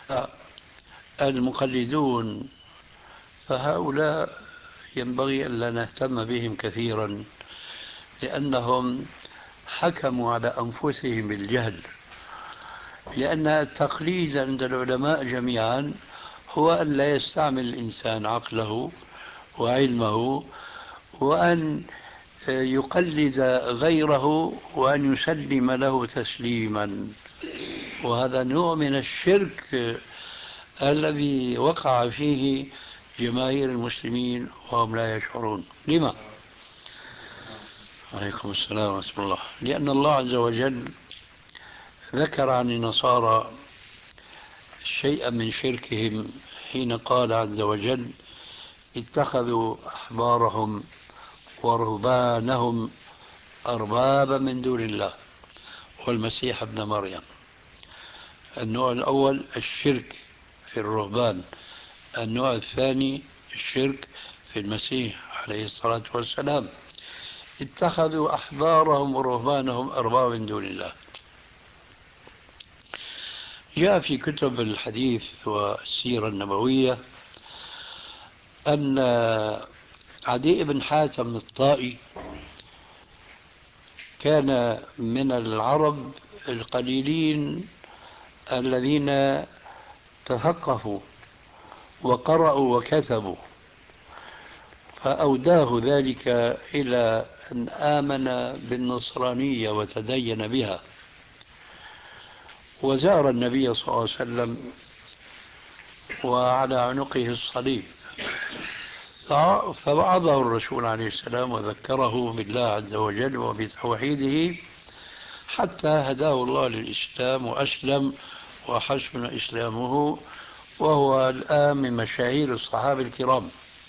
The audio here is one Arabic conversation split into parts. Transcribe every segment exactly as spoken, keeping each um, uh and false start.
المقلدون فهؤلاء ينبغي ألا نهتم بهم كثيرا، لأنهم حكموا على أنفسهم بالجهل. لأن التقليد عند العلماء جميعا هو أن لا يستعمل الإنسان عقله وعلمه، وأن يقلد غيره وأن يسلم له تسليما. وهذا نوع من الشرك الذي وقع فيه جماهير المسلمين وهم لا يشعرون. لما؟ عليكم السلام ورحمة الله. لأن الله عز وجل ذكر عن النصارى شيئا من شركهم حين قال عز وجل: اتخذوا أحبارهم ورهبانهم أربابا من دون الله والمسيح ابن مريم. النوع الأول الشرك في الرهبان، النوع الثاني الشرك في المسيح عليه الصلاة والسلام. اتخذوا أحبارهم ورهبانهم أربابا من دون الله. جاء في كتب الحديث والسيرة النبوية أن عدي بن حاتم الطائي كان من العرب القليلين الذين تثقفوا وقرأوا وكتبوا، فأوداه ذلك إلى أن آمن بالنصرانية وتدين بها، وزار النبي صلى الله عليه وسلم وعلى عنقه الصليب، فوعظه الرسول عليه السلام وذكره بالله عز وجل وبتوحيده حتى هداه الله للإسلام وأسلم وحسن إسلامه، وهو الآن من مشاهير الصحابة الكرام.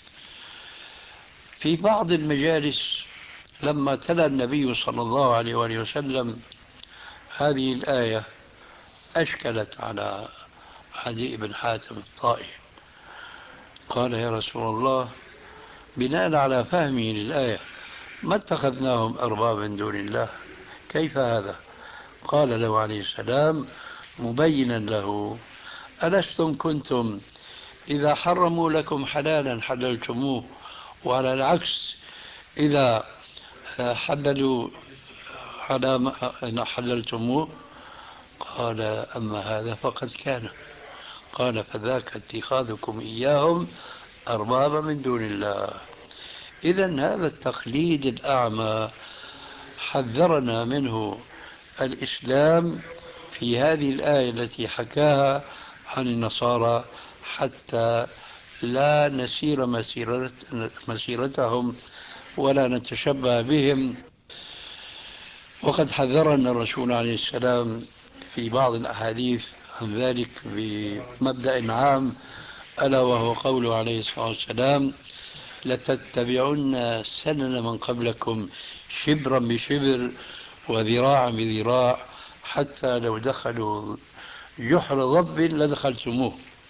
في بعض المجالس لما تلا النبي صلى الله عليه وآله وسلم هذه الآية أشكلت على عدي بن حاتم الطائي، قال: يا رسول الله، بناء على فهمه للآية ما اتخذناهم أربابا من دون الله، كيف هذا؟ قال له عليه السلام مبينا له: ألستم كنتم إذا حرموا لكم حلالا حللتموه، وعلى العكس إذا حللوا حلالا حللتموه؟ قال: أما هذا فقد كان. قال: فذاك اتخاذكم إياهم أربابا من دون الله. إذن هذا التقليد الأعمى حذرنا منه الإسلام في هذه الآية التي حكاها عن النصارى، حتى لا نسير مسيرة مسيرتهم ولا نتشبه بهم. وقد حذرنا الرسول عليه السلام في بعض الأحاديث عن ذلك بمبدأ عام، ألا وهو قوله عليه الصلاة والسلام: لتتبعن سنن من قبلكم شبرا بشبر وذراعا بذراع حتى لو دخلوا جحر ضب لدخلتموه.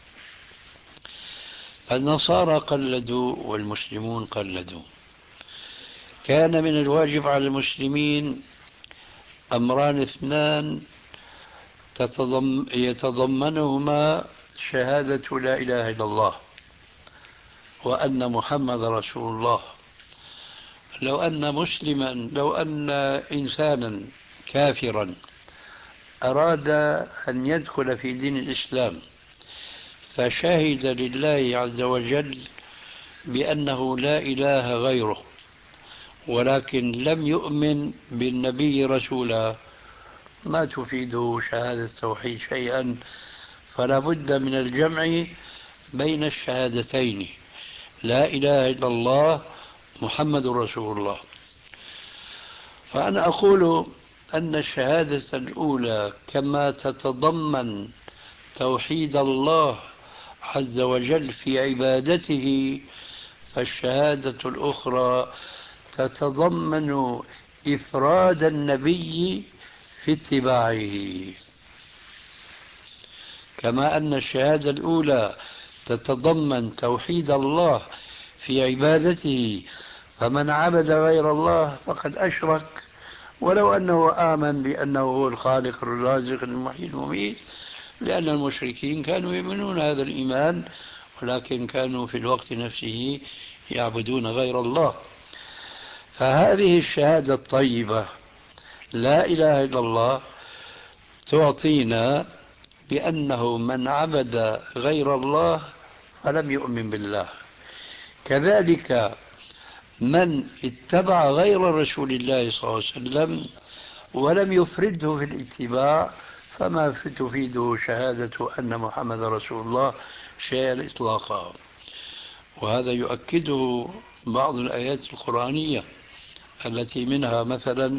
فالنصارى قلدوا والمسلمون قلدوا. كان من الواجب على المسلمين أمران اثنان تتضم يتضمنهما شهادة لا إله إلا الله وأن محمد رسول الله. لو أن مسلما لو أن إنسانا كافرا أراد أن يدخل في دين الإسلام فشهد لله عز وجل بأنه لا إله غيره، ولكن لم يؤمن بالنبي رسولا، ما تفيده شهادة التوحيد شيئا. فلا بد من الجمع بين الشهادتين: لا إله إلا الله محمد رسول الله. فأنا أقول أن الشهادة الأولى كما تتضمن توحيد الله عز وجل في عبادته، فالشهادة الأخرى تتضمن إفراد النبي في اتباعه. كما أن الشهادة الأولى تتضمن توحيد الله في عبادته، فمن عبد غير الله فقد أشرك ولو أنه آمن بأنه هو الخالق الرازق المحيي المميت، لأن المشركين كانوا يؤمنون هذا الإيمان، ولكن كانوا في الوقت نفسه يعبدون غير الله. فهذه الشهادة الطيبة لا إله إلا الله تعطينا بأنه من عبد غير الله فلم يؤمن بالله. كذلك من اتبع غير رسول الله صلى الله عليه وسلم ولم يفرده في الاتباع فما تفيده شهادة أن محمد رسول الله شيئا إطلاقا. وهذا يؤكده بعض الآيات القرآنية التي منها مثلا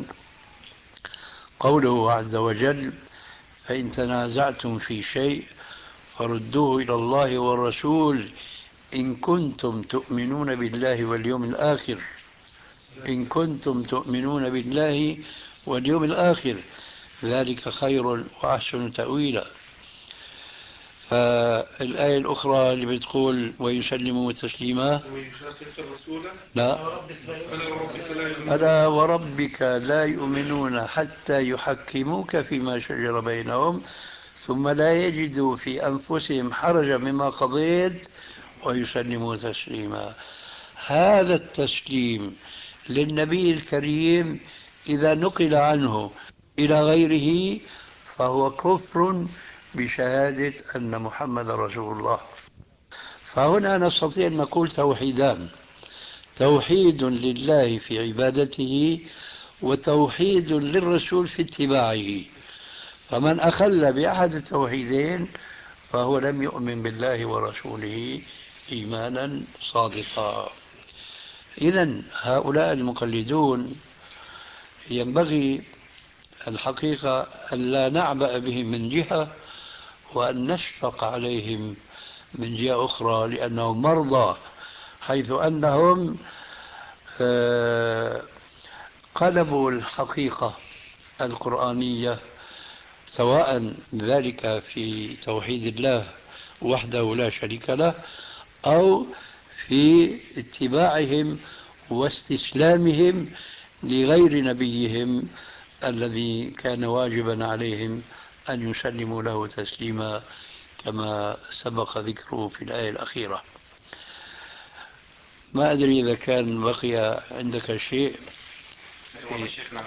قوله عز وجل: فإن تنازعتم في شيء فردوه إلى الله والرسول إن كنتم تؤمنون بالله واليوم الآخر إن كنتم تؤمنون بالله واليوم الآخر ذلك خير وأحسن تأويلا. فالآية الأخرى اللي بتقول ويسلموا تسليما، لا ألا وربك لا يؤمنون حتى يحكموك فيما شجر بينهم ثم لا يجدوا في أنفسهم حرجا مما قضيت ويسلموا تسليما. هذا التسليم للنبي الكريم إذا نقل عنه إلى غيره فهو كفر بشهادة أن محمد رسول الله. فهنا نستطيع أن نقول توحيدان: توحيد لله في عبادته وتوحيد للرسول في اتباعه. فمن أخل بأحد التوحيدين فهو لم يؤمن بالله ورسوله إيمانا صادقا. إذن هؤلاء المقلدون ينبغي الحقيقة أن لا نعبأ بهم من جهة وأن نشفق عليهم من جهة أخرى، لأنهم مرضى، حيث أنهم قلبوا الحقيقة القرآنية سواء ذلك في توحيد الله وحده لا شريك له أو في اتباعهم واستسلامهم لغير نبيهم الذي كان واجبا عليهم أن يسلموا له تسليما كما سبق ذكره في الآية الأخيرة. ما أدري إذا كان بقي عندك شيء.